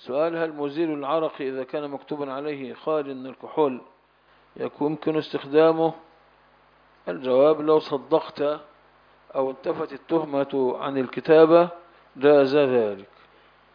سؤال: هل مزيل العرق إذا كان مكتوبا عليه خالي من الكحول يمكن استخدامه؟ الجواب: لو صدقت أو انتفت التهمة عن الكتابة جاز ذلك.